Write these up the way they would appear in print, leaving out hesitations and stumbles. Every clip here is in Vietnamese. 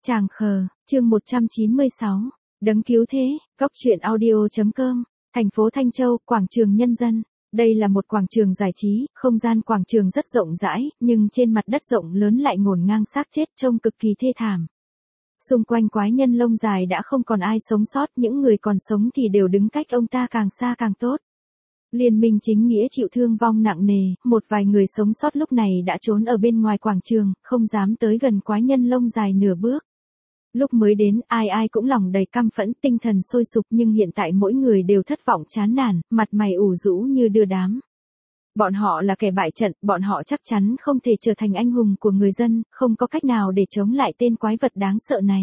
Tràng khờ, chương 196, đấng cứu thế, góc truyện audio.com, thành phố Thanh Châu, quảng trường Nhân dân. Đây là một quảng trường giải trí, không gian quảng trường rất rộng rãi, nhưng trên mặt đất rộng lớn lại ngổn ngang xác chết trông cực kỳ thê thảm. Xung quanh quái nhân lông dài đã không còn ai sống sót, những người còn sống thì đều đứng cách ông ta càng xa càng tốt. Liên minh chính nghĩa chịu thương vong nặng nề, một vài người sống sót lúc này đã trốn ở bên ngoài quảng trường, không dám tới gần quái nhân lông dài nửa bước. Lúc mới đến, ai cũng lòng đầy căm phẫn, tinh thần sôi sục, nhưng hiện tại mỗi người đều thất vọng chán nản, mặt mày ủ rũ như đưa đám. Bọn họ là kẻ bại trận, bọn họ chắc chắn không thể trở thành anh hùng của người dân, không có cách nào để chống lại tên quái vật đáng sợ này.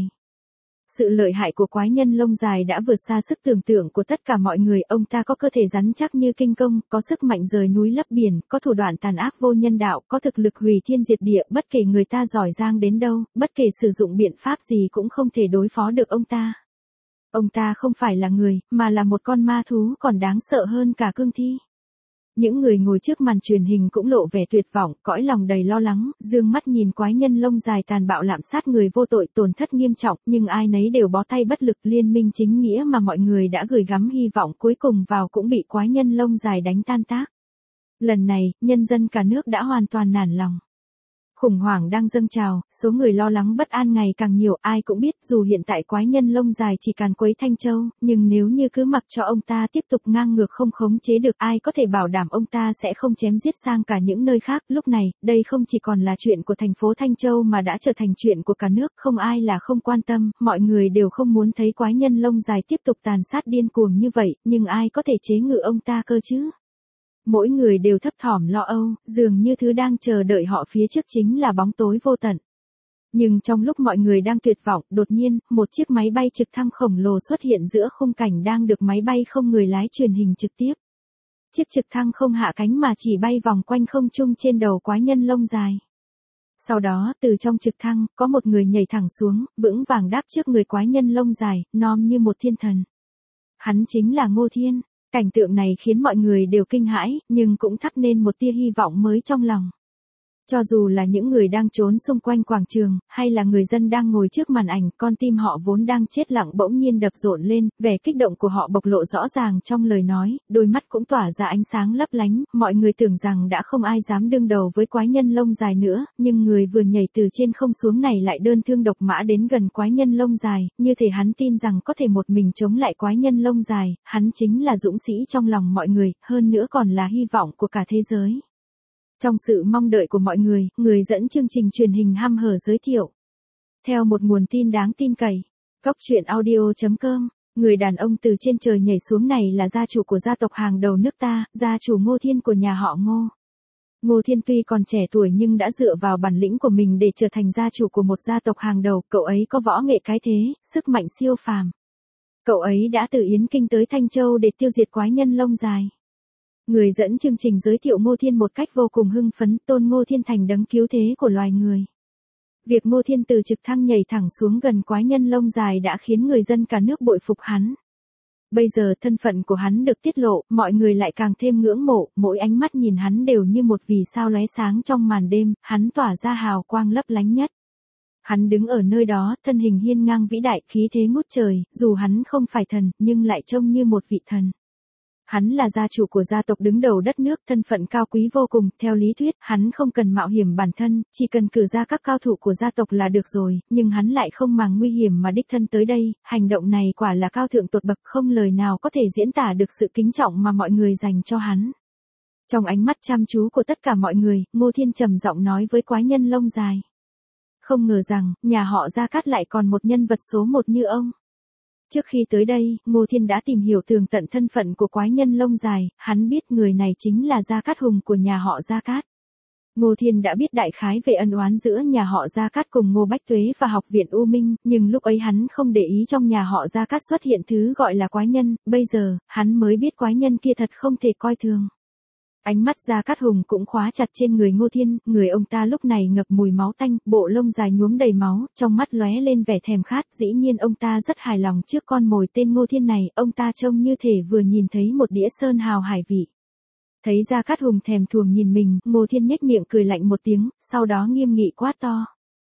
Sự lợi hại của quái nhân lông dài đã vượt xa sức tưởng tượng của tất cả mọi người, ông ta có cơ thể rắn chắc như kinh công, có sức mạnh rời núi lấp biển, có thủ đoạn tàn ác vô nhân đạo, có thực lực hủy thiên diệt địa, bất kể người ta giỏi giang đến đâu, bất kể sử dụng biện pháp gì cũng không thể đối phó được ông ta. Ông ta không phải là người, mà là một con ma thú còn đáng sợ hơn cả cương thi. Những người ngồi trước màn truyền hình cũng lộ vẻ tuyệt vọng, cõi lòng đầy lo lắng, dương mắt nhìn quái nhân lông dài tàn bạo lạm sát người vô tội, tổn thất nghiêm trọng, nhưng ai nấy đều bó tay bất lực. Liên minh chính nghĩa mà mọi người đã gửi gắm hy vọng cuối cùng vào cũng bị quái nhân lông dài đánh tan tác. Lần này, nhân dân cả nước đã hoàn toàn nản lòng. Khủng hoảng đang dâng trào, số người lo lắng bất an ngày càng nhiều, ai cũng biết dù hiện tại quái nhân lông dài chỉ càn quấy Thanh Châu, nhưng nếu như cứ mặc cho ông ta tiếp tục ngang ngược không khống chế được, ai có thể bảo đảm ông ta sẽ không chém giết sang cả những nơi khác. Lúc này, đây không chỉ còn là chuyện của thành phố Thanh Châu mà đã trở thành chuyện của cả nước, không ai là không quan tâm, mọi người đều không muốn thấy quái nhân lông dài tiếp tục tàn sát điên cuồng như vậy, nhưng ai có thể chế ngự ông ta cơ chứ? Mỗi người đều thấp thỏm lo âu, dường như thứ đang chờ đợi họ phía trước chính là bóng tối vô tận. Nhưng trong lúc mọi người đang tuyệt vọng, đột nhiên, một chiếc máy bay trực thăng khổng lồ xuất hiện giữa khung cảnh đang được máy bay không người lái truyền hình trực tiếp. Chiếc trực thăng không hạ cánh mà chỉ bay vòng quanh không trung trên đầu quái nhân lông dài. Sau đó, từ trong trực thăng, có một người nhảy thẳng xuống, vững vàng đáp trước người quái nhân lông dài, nom như một thiên thần. Hắn chính là Ngô Thiên. Cảnh tượng này khiến mọi người đều kinh hãi, nhưng cũng thắp nên một tia hy vọng mới trong lòng. Cho dù là những người đang trốn xung quanh quảng trường, hay là người dân đang ngồi trước màn ảnh, con tim họ vốn đang chết lặng bỗng nhiên đập rộn lên, vẻ kích động của họ bộc lộ rõ ràng trong lời nói, đôi mắt cũng tỏa ra ánh sáng lấp lánh, mọi người tưởng rằng đã không ai dám đương đầu với quái nhân lông dài nữa, nhưng người vừa nhảy từ trên không xuống này lại đơn thương độc mã đến gần quái nhân lông dài, như thể hắn tin rằng có thể một mình chống lại quái nhân lông dài, hắn chính là dũng sĩ trong lòng mọi người, hơn nữa còn là hy vọng của cả thế giới. Trong sự mong đợi của mọi người, người dẫn chương trình truyền hình hăm hở giới thiệu. Theo một nguồn tin đáng tin cậy, góc truyện audio.com, người đàn ông từ trên trời nhảy xuống này là gia chủ của gia tộc hàng đầu nước ta, gia chủ Ngô Thiên của nhà họ Ngô. Ngô Thiên tuy còn trẻ tuổi nhưng đã dựa vào bản lĩnh của mình để trở thành gia chủ của một gia tộc hàng đầu, cậu ấy có võ nghệ cái thế, sức mạnh siêu phàm. Cậu ấy đã từ Yến Kinh tới Thanh Châu để tiêu diệt quái nhân lông dài. Người dẫn chương trình giới thiệu Ngô Thiên một cách vô cùng hưng phấn, tôn Ngô Thiên thành đấng cứu thế của loài người. Việc Ngô Thiên từ trực thăng nhảy thẳng xuống gần quái nhân lông dài đã khiến người dân cả nước bội phục hắn. Bây giờ thân phận của hắn được tiết lộ, mọi người lại càng thêm ngưỡng mộ, mỗi ánh mắt nhìn hắn đều như một vì sao lóe sáng trong màn đêm, hắn tỏa ra hào quang lấp lánh nhất. Hắn đứng ở nơi đó, thân hình hiên ngang vĩ đại, khí thế ngút trời, dù hắn không phải thần, nhưng lại trông như một vị thần. Hắn là gia chủ của gia tộc đứng đầu đất nước, thân phận cao quý vô cùng, theo lý thuyết, hắn không cần mạo hiểm bản thân, chỉ cần cử ra các cao thủ của gia tộc là được rồi, nhưng hắn lại không màng nguy hiểm mà đích thân tới đây, hành động này quả là cao thượng tột bậc, không lời nào có thể diễn tả được sự kính trọng mà mọi người dành cho hắn. Trong ánh mắt chăm chú của tất cả mọi người, Ngô Thiên trầm giọng nói với quái nhân lông dài. Không ngờ rằng, nhà họ Gia Cát lại còn một nhân vật số một như ông. Trước khi tới đây, Ngô Thiên đã tìm hiểu tường tận thân phận của quái nhân lông dài, hắn biết người này chính là Gia Cát Hùng của nhà họ Gia Cát. Ngô Thiên đã biết đại khái về ân oán giữa nhà họ Gia Cát cùng Ngô Bách Tuế và học viện U Minh, nhưng lúc ấy hắn không để ý trong nhà họ Gia Cát xuất hiện thứ gọi là quái nhân, bây giờ, hắn mới biết quái nhân kia thật không thể coi thường. Ánh mắt Gia Cát Hùng cũng khóa chặt trên người Ngô Thiên, người ông ta lúc này ngập mùi máu tanh, bộ lông dài nhuốm đầy máu, trong mắt lóe lên vẻ thèm khát, dĩ nhiên ông ta rất hài lòng trước con mồi tên Ngô Thiên này, ông ta trông như thể vừa nhìn thấy một đĩa sơn hào hải vị. Thấy Gia Cát Hùng thèm thuồng nhìn mình, Ngô Thiên nhếch miệng cười lạnh một tiếng, sau đó nghiêm nghị quát to.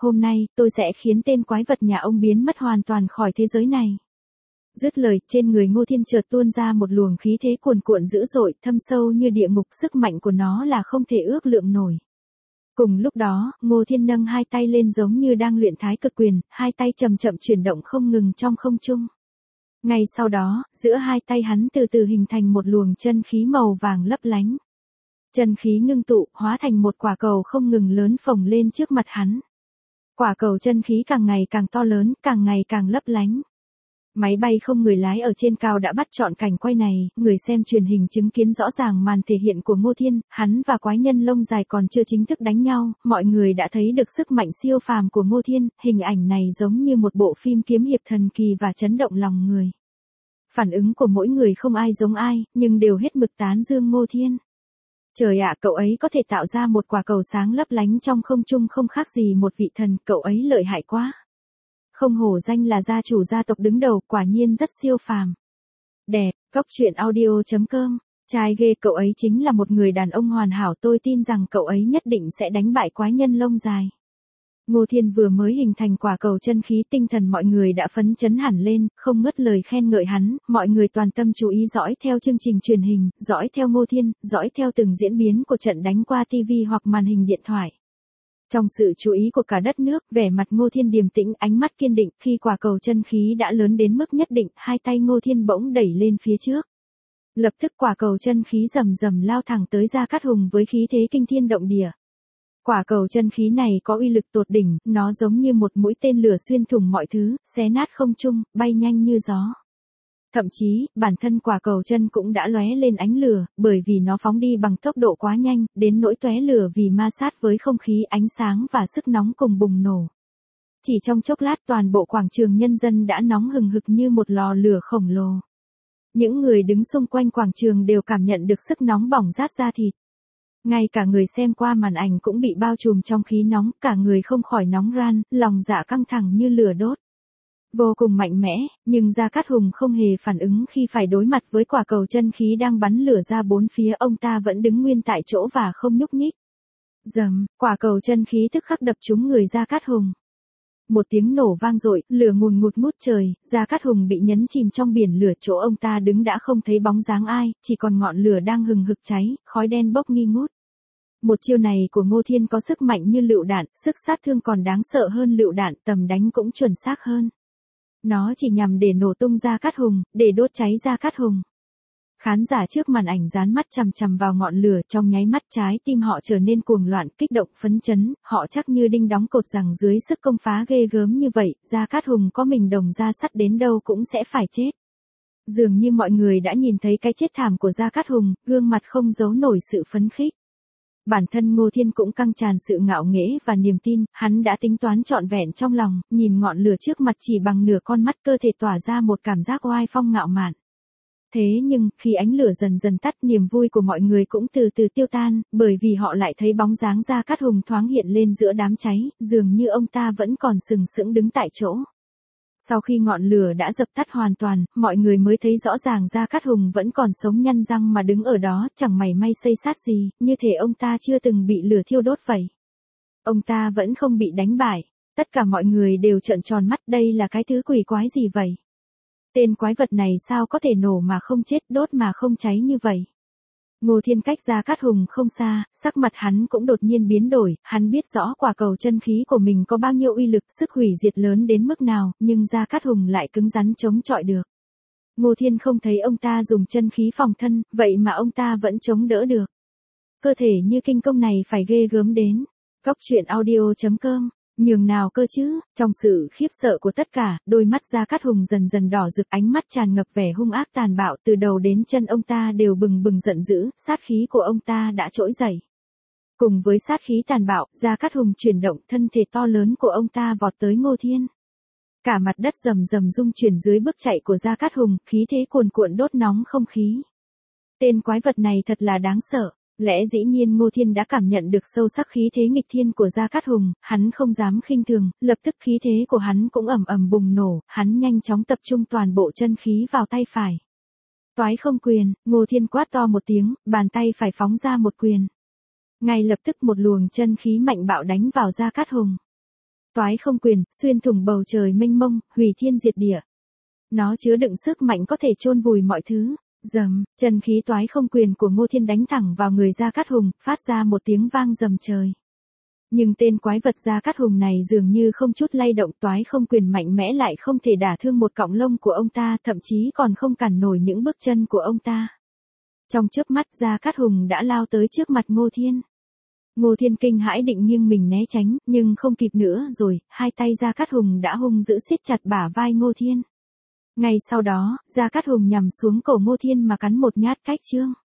hôm nay, tôi sẽ khiến tên quái vật nhà ông biến mất hoàn toàn khỏi thế giới này. Dứt lời, trên người Ngô Thiên chợt tuôn ra một luồng khí thế cuồn cuộn dữ dội, thâm sâu như địa ngục, sức mạnh của nó là không thể ước lượng nổi. Cùng lúc đó, Ngô Thiên nâng hai tay lên giống như đang luyện thái cực quyền, hai tay chậm chậm chuyển động không ngừng trong không trung. Ngay sau đó, giữa hai tay hắn từ từ hình thành một luồng chân khí màu vàng lấp lánh. Chân khí ngưng tụ, hóa thành một quả cầu không ngừng lớn phồng lên trước mặt hắn. Quả cầu chân khí càng ngày càng to lớn, càng ngày càng lấp lánh. Máy bay không người lái ở trên cao đã bắt trọn cảnh quay này, người xem truyền hình chứng kiến rõ ràng màn thể hiện của Ngô Thiên, hắn và quái nhân lông dài còn chưa chính thức đánh nhau, mọi người đã thấy được sức mạnh siêu phàm của Ngô Thiên, hình ảnh này giống như một bộ phim kiếm hiệp thần kỳ và chấn động lòng người. Phản ứng của mỗi người không ai giống ai, nhưng đều hết mực tán dương Ngô Thiên. Trời ạ, cậu ấy có thể tạo ra một quả cầu sáng lấp lánh trong không trung không khác gì một vị thần, cậu ấy lợi hại quá. Không hổ danh là gia chủ gia tộc đứng đầu, quả nhiên rất siêu phàm. Đẹp, Cóc Truyện Audio.com, trai ghê, cậu ấy chính là một người đàn ông hoàn hảo, tôi tin rằng cậu ấy nhất định sẽ đánh bại quái nhân lông dài. Ngô Thiên vừa mới hình thành quả cầu chân khí, tinh thần mọi người đã phấn chấn hẳn lên, không ngớt lời khen ngợi hắn, mọi người toàn tâm chú ý dõi theo chương trình truyền hình, dõi theo Ngô Thiên, dõi theo từng diễn biến của trận đánh qua TV hoặc màn hình điện thoại. Trong sự chú ý của cả đất nước, vẻ mặt Ngô Thiên điềm tĩnh, ánh mắt kiên định, khi quả cầu chân khí đã lớn đến mức nhất định, hai tay Ngô Thiên bỗng đẩy lên phía trước. Lập tức quả cầu chân khí rầm rầm lao thẳng tới Gia Cát Hùng với khí thế kinh thiên động địa. Quả cầu chân khí này có uy lực tột đỉnh, nó giống như một mũi tên lửa xuyên thủng mọi thứ, xé nát không trung, bay nhanh như gió. Thậm chí, bản thân quả cầu chân cũng đã lóe lên ánh lửa, bởi vì nó phóng đi bằng tốc độ quá nhanh, đến nỗi tóe lửa vì ma sát với không khí, ánh sáng và sức nóng cùng bùng nổ. Chỉ trong chốc lát toàn bộ quảng trường Nhân Dân đã nóng hừng hực như một lò lửa khổng lồ. Những người đứng xung quanh quảng trường đều cảm nhận được sức nóng bỏng rát da thịt. Ngay cả người xem qua màn ảnh cũng bị bao trùm trong khí nóng, cả người không khỏi nóng ran, lòng dạ căng thẳng như lửa đốt. Vô cùng mạnh mẽ, nhưng Gia Cát Hùng không hề phản ứng khi phải đối mặt với quả cầu chân khí đang bắn lửa ra bốn phía, ông ta vẫn đứng nguyên tại chỗ và không nhúc nhích. Rầm, quả cầu chân khí tức khắc đập trúng người Gia Cát Hùng. Một tiếng nổ vang dội, lửa ngùn ngụt ngút trời, Gia Cát Hùng bị nhấn chìm trong biển lửa, chỗ ông ta đứng đã không thấy bóng dáng ai, chỉ còn ngọn lửa đang hừng hực cháy, khói đen bốc nghi ngút. Một chiêu này của Ngô Thiên có sức mạnh như lựu đạn, sức sát thương còn đáng sợ hơn lựu đạn, tầm đánh cũng chuẩn xác hơn. Nó chỉ nhằm để nổ tung Gia Cát Hùng, để đốt cháy Gia Cát Hùng. Khán giả trước màn ảnh dán mắt chằm chằm vào ngọn lửa, trong nháy mắt trái tim họ trở nên cuồng loạn, kích động, phấn chấn, họ chắc như đinh đóng cột rằng dưới sức công phá ghê gớm như vậy, Gia Cát Hùng có mình đồng ra sắt đến đâu cũng sẽ phải chết. Dường như mọi người đã nhìn thấy cái chết thảm của Gia Cát Hùng, gương mặt không giấu nổi sự phấn khích. Bản thân Ngô Thiên cũng căng tràn sự ngạo nghễ và niềm tin, hắn đã tính toán trọn vẹn trong lòng, nhìn ngọn lửa trước mặt chỉ bằng nửa con mắt, cơ thể tỏa ra một cảm giác oai phong ngạo mạn. Thế nhưng, khi ánh lửa dần dần tắt, niềm vui của mọi người cũng từ từ tiêu tan, bởi vì họ lại thấy bóng dáng Gia Cát Hùng thoáng hiện lên giữa đám cháy, dường như ông ta vẫn còn sừng sững đứng tại chỗ. Sau khi ngọn lửa đã dập tắt hoàn toàn, mọi người mới thấy rõ ràng Gia Cát Hùng vẫn còn sống nhăn răng mà đứng ở đó, chẳng mảy may xây sát gì, như thể ông ta chưa từng bị lửa thiêu đốt vậy. Ông ta vẫn không bị đánh bại. Tất cả mọi người đều trợn tròn mắt, đây là cái thứ quỷ quái gì vậy? Tên quái vật này sao có thể nổ mà không chết, đốt mà không cháy như vậy? Ngô Thiên cách Gia Cát Hùng không xa, sắc mặt hắn cũng đột nhiên biến đổi, hắn biết rõ quả cầu chân khí của mình có bao nhiêu uy lực, sức hủy diệt lớn đến mức nào, nhưng Gia Cát Hùng lại cứng rắn chống chọi được. Ngô Thiên không thấy ông ta dùng chân khí phòng thân, vậy mà ông ta vẫn chống đỡ được. Cơ thể như kinh công này phải ghê gớm đến. Cóc Truyện Audio.com, nhường nào cơ chứ? Trong sự khiếp sợ của tất cả, đôi mắt Gia Cát Hùng dần dần đỏ rực, ánh mắt tràn ngập vẻ hung ác tàn bạo, từ đầu đến chân ông ta đều bừng bừng giận dữ, sát khí của ông ta đã trỗi dậy. Cùng với sát khí tàn bạo, Gia Cát Hùng chuyển động, thân thể to lớn của ông ta vọt tới Ngô Thiên. Cả mặt đất rầm rầm rung chuyển dưới bước chạy của Gia Cát Hùng, khí thế cuồn cuộn đốt nóng không khí. Tên quái vật này thật là đáng sợ. Lẽ dĩ nhiên Ngô Thiên đã cảm nhận được sâu sắc khí thế nghịch thiên của Gia Cát Hùng, hắn không dám khinh thường, lập tức khí thế của hắn cũng ầm ầm bùng nổ, hắn nhanh chóng tập trung toàn bộ chân khí vào tay phải. Toái không quyền, Ngô Thiên quát to một tiếng, bàn tay phải phóng ra một quyền. Ngay lập tức một luồng chân khí mạnh bạo đánh vào Gia Cát Hùng. Toái không quyền, xuyên thủng bầu trời mênh mông, hủy thiên diệt địa. Nó chứa đựng sức mạnh có thể chôn vùi mọi thứ. Rầm, chân khí toái không quyền của Ngô Thiên đánh thẳng vào người Gia Cát Hùng, phát ra một tiếng vang rầm trời. Nhưng tên quái vật Gia Cát Hùng này dường như không chút lay động, toái không quyền mạnh mẽ lại không thể đả thương một cọng lông của ông ta, thậm chí còn không cản nổi những bước chân của ông ta. Trong chớp mắt Gia Cát Hùng đã lao tới trước mặt Ngô Thiên. Ngô Thiên kinh hãi định nghiêng mình né tránh, nhưng không kịp nữa rồi, hai tay Gia Cát Hùng đã hung dữ siết chặt bả vai Ngô Thiên. Ngay sau đó, Gia Cát Hùng nhằm xuống cổ Ngô Thiên mà cắn một nhát cách xương.